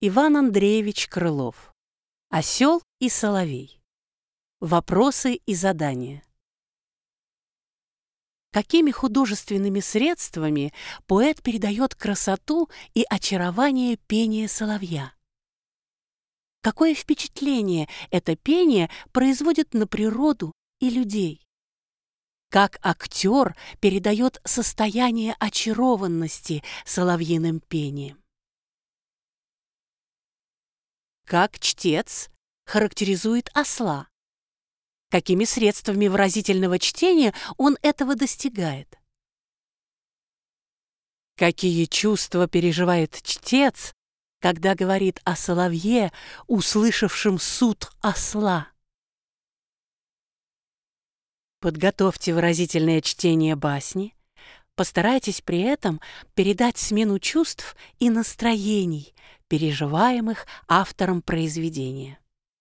Иван Андреевич Крылов. Осел и соловей. Вопросы и задания. Какими художественными средствами поэт передает красоту и очарование пения соловья? Какое впечатление это пение производит на природу и людей? Как актер передает состояние очарованности соловьиным пением? Как чтец характеризует осла? Какими средствами выразительного чтения он этого достигает? Какие чувства переживает чтец, когда говорит о соловье, услышавшем суд осла? Подготовьте выразительное чтение басни. Постарайтесь при этом передать смену чувств и настроений, переживаемых автором произведения.